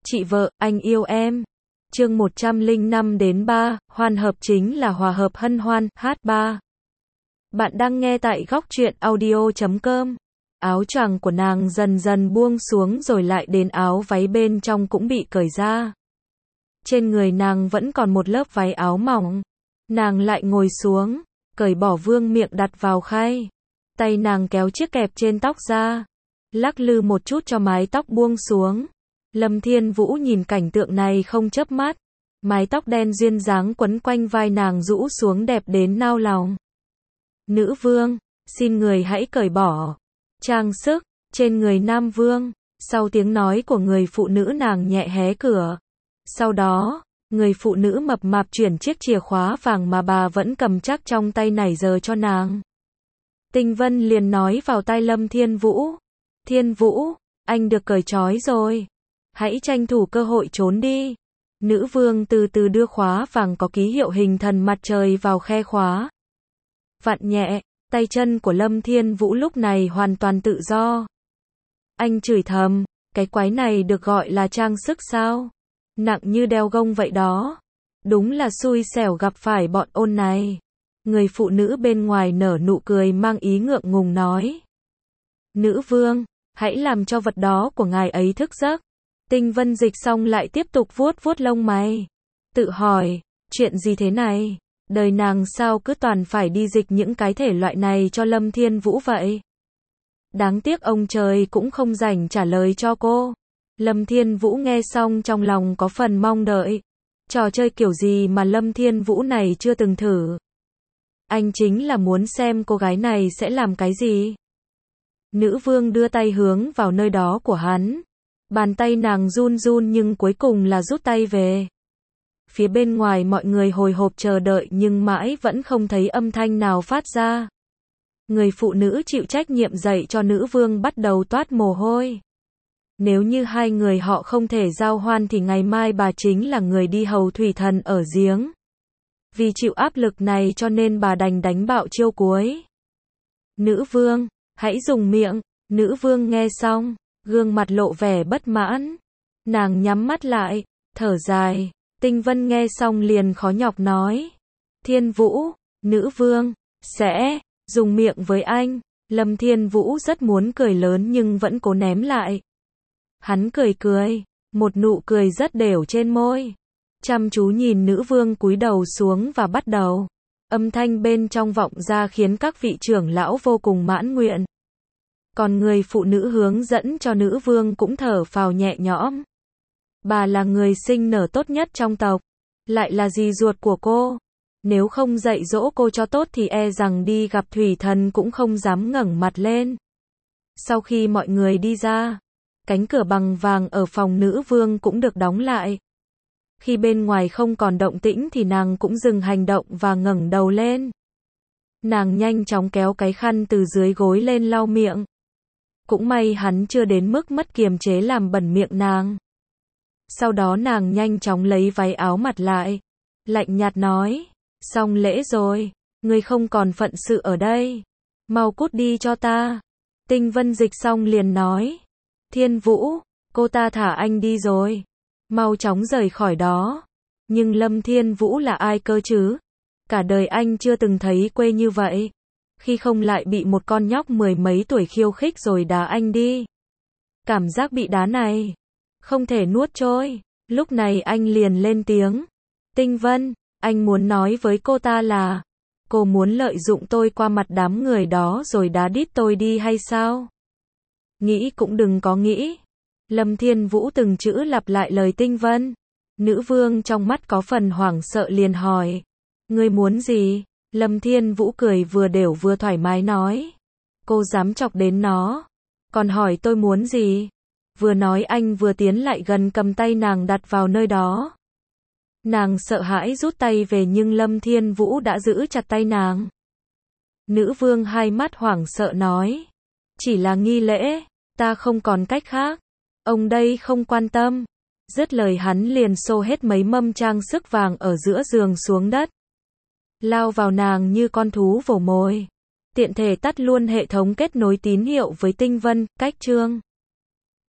Chị vợ, anh yêu em. Chương 105-3, hoan hợp chính là hòa hợp hân hoan, H3. Bạn đang nghe tại góc truyện audio.com. Áo choàng của nàng dần dần buông xuống rồi lại đến áo váy bên trong cũng bị cởi ra. Trên người nàng vẫn còn một lớp váy áo mỏng. Nàng lại ngồi xuống, cởi bỏ vương miện đặt vào khay. Tay nàng kéo chiếc kẹp trên tóc ra, lắc lư một chút cho mái tóc buông xuống. Lâm Thiên Vũ nhìn cảnh tượng này không chớp mắt. Mái tóc đen duyên dáng quấn quanh vai nàng rũ xuống đẹp đến nao lòng. Nữ vương, xin người hãy cởi bỏ trang sức trên người nam vương. Sau tiếng nói của người phụ nữ nàng nhẹ hé cửa. Sau đó, người phụ nữ mập mạp chuyển chiếc chìa khóa vàng mà bà vẫn cầm chắc trong tay nãy giờ cho nàng. Tinh Vân liền nói vào tai Lâm Thiên Vũ. Thiên Vũ, anh được cởi trói rồi. Hãy tranh thủ cơ hội trốn đi. Nữ vương từ từ đưa khóa vàng có ký hiệu hình thần mặt trời vào khe khóa. Vặn nhẹ, tay chân của Lâm Thiên Vũ lúc này hoàn toàn tự do. Anh chửi thầm, cái quái này được gọi là trang sức sao? Nặng như đeo gông vậy đó. Đúng là xui xẻo gặp phải bọn ôn này. Người phụ nữ bên ngoài nở nụ cười mang ý ngượng ngùng nói. Nữ vương, hãy làm cho vật đó của ngài ấy thức giấc. Tinh Vân dịch xong lại tiếp tục vuốt vuốt lông mày. Tự hỏi, chuyện gì thế này? Đời nàng sao cứ toàn phải đi dịch những cái thể loại này cho Lâm Thiên Vũ vậy? Đáng tiếc ông trời cũng không rảnh trả lời cho cô. Lâm Thiên Vũ nghe xong trong lòng có phần mong đợi. Trò chơi kiểu gì mà Lâm Thiên Vũ này chưa từng thử? Anh chính là muốn xem cô gái này sẽ làm cái gì? Nữ vương đưa tay hướng vào nơi đó của hắn. Bàn tay nàng run run nhưng cuối cùng là rút tay về. Phía bên ngoài mọi người hồi hộp chờ đợi nhưng mãi vẫn không thấy âm thanh nào phát ra. Người phụ nữ chịu trách nhiệm dạy cho nữ vương bắt đầu toát mồ hôi. Nếu như hai người họ không thể giao hoan thì ngày mai bà chính là người đi hầu thủy thần ở giếng. Vì chịu áp lực này cho nên bà đành đánh bạo chiêu cuối. Nữ vương, hãy dùng miệng. Nữ vương nghe xong, gương mặt lộ vẻ bất mãn. Nàng nhắm mắt lại, thở dài. Tinh Vân nghe xong liền khó nhọc nói. Thiên Vũ, nữ vương, sẽ dùng miệng với anh. Lâm Thiên Vũ rất muốn cười lớn nhưng vẫn cố ném lại. Hắn cười cười, một nụ cười rất đều trên môi. Chăm chú nhìn nữ vương cúi đầu xuống và bắt đầu. Âm thanh bên trong vọng ra khiến các vị trưởng lão vô cùng mãn nguyện. Còn người phụ nữ hướng dẫn cho nữ vương cũng thở phào nhẹ nhõm. Bà là người sinh nở tốt nhất trong tộc, lại là dì ruột của cô. Nếu không dạy dỗ cô cho tốt thì e rằng đi gặp thủy thần cũng không dám ngẩng mặt lên. Sau khi mọi người đi ra, cánh cửa bằng vàng ở phòng nữ vương cũng được đóng lại. Khi bên ngoài không còn động tĩnh thì nàng cũng dừng hành động và ngẩng đầu lên. Nàng nhanh chóng kéo cái khăn từ dưới gối lên lau miệng. Cũng may hắn chưa đến mức mất kiềm chế làm bẩn miệng nàng. Sau đó nàng nhanh chóng lấy váy áo mặc lại. Lạnh nhạt nói, xong lễ rồi, ngươi không còn phận sự ở đây. Mau cút đi cho ta. Tinh Vân dịch xong liền nói. Thiên Vũ, cô ta thả anh đi rồi. Mau chóng rời khỏi đó. Nhưng Lâm Thiên Vũ là ai cơ chứ? Cả đời anh chưa từng thấy quê như vậy. Khi không lại bị một con nhóc mười mấy tuổi khiêu khích rồi đá anh đi. Cảm giác bị đá này không thể nuốt trôi. Lúc này anh liền lên tiếng. Tinh Vân, anh muốn nói với cô ta là cô muốn lợi dụng tôi qua mặt đám người đó rồi đá đít tôi đi hay sao? Nghĩ cũng đừng có nghĩ. Lâm Thiên Vũ từng chữ lặp lại lời Tinh Vân. Nữ vương trong mắt có phần hoảng sợ liền hỏi. Ngươi muốn gì? Lâm Thiên Vũ cười vừa đều vừa thoải mái nói. Cô dám chọc đến nó. Còn hỏi tôi muốn gì? Vừa nói anh vừa tiến lại gần cầm tay nàng đặt vào nơi đó. Nàng sợ hãi rút tay về nhưng Lâm Thiên Vũ đã giữ chặt tay nàng. Nữ vương hai mắt hoảng sợ nói. Chỉ là nghi lễ, ta không còn cách khác. Ông đây không quan tâm. Dứt lời hắn liền xô hết mấy mâm trang sức vàng ở giữa giường xuống đất. Lao vào nàng như con thú vồ mồi. Tiện thể tắt luôn hệ thống kết nối tín hiệu với Tinh Vân, cách chương.